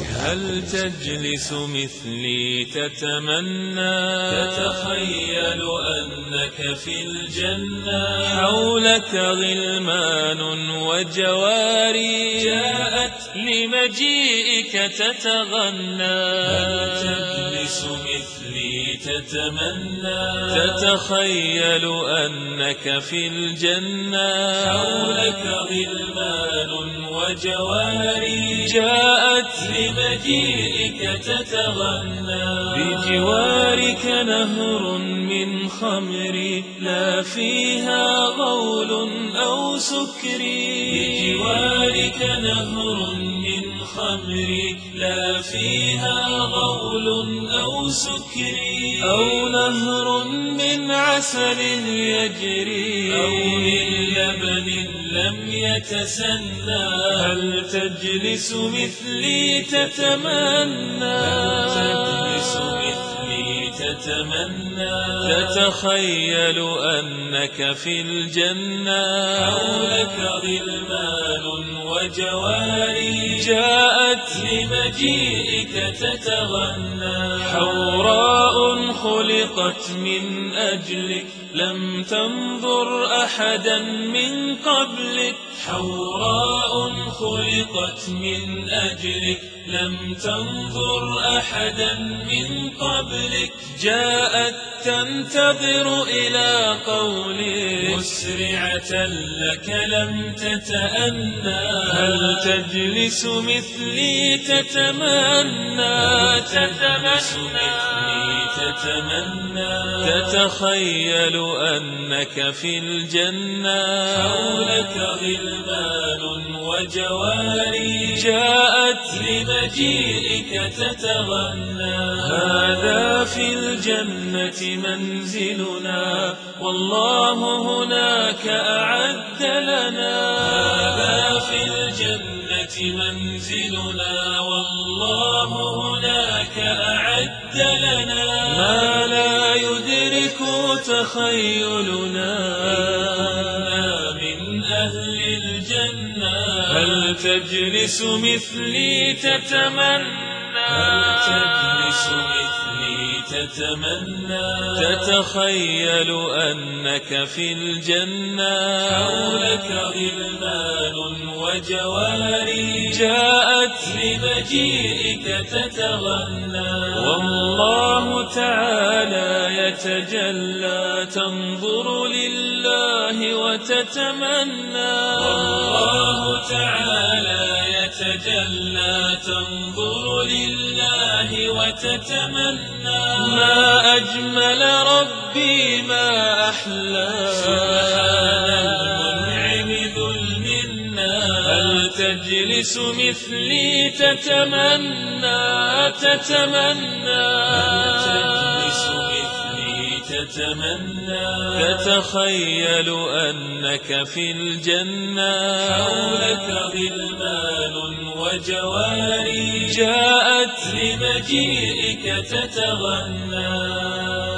هل تجلس مثلي تتمنى تتخيل أنك في الجنة حولك غلمان وجواري جاءت لمجيئك تتغنى هل تجلس مثلي تتمنى تتخيل أنك في الجنة حولك غلمان وجواري جاءت لمجيئك تتغنى بجوارك نهر من خمر لا فيها غول أو سكر بجوارك نهر من خمر لا فيها غول أو سكر أو نهر من عسل يجري أو من لبن لم يتسنى هل تجلس مثلي تتمنى تجلس مثلي تتمنى تتخيل أنك في الجنة حولك غلمان وجواري جاءت لمجيئك تتغنى حوراء خلقت من أجلك لم تنظر أحدا من قبلك حوراء خلقت من أجلك لم تنظر أحدا من قبلك جاءت تنتظر إلى قولك مسرعة لك لم تتأنى هل تجلس مثلي تتمنى تتخيل أنك في الجنة حولك غلمان وجواري جاءت لمجيئك تتغنى هذا في الجنة منزلنا والله هناك أعد لنا هذا في الجنة منزلنا والله هناك أعد لنا ما لا يدرك تخيلنا كنا من أهل الجنة هل تجلس مثلي تتمنى هل تجلس مثلي تتمنى تتخيل أنك في الجنة حولك غلمان وجواري جاءت لمجيئك تتغنى والله تعالى يتجلى تنظر لله وتتمنى والله تعالى يتجلى تنظر لله وتتمنى ما أجمل ربي ما أحلى سبحان المنعم ذو المنى هل تجلس مثلي تتمنى تجلس مثلي تتمنى تتخيل أنك في الجنة حولك غلمان وجواري جاءت لمجيئك تتغنى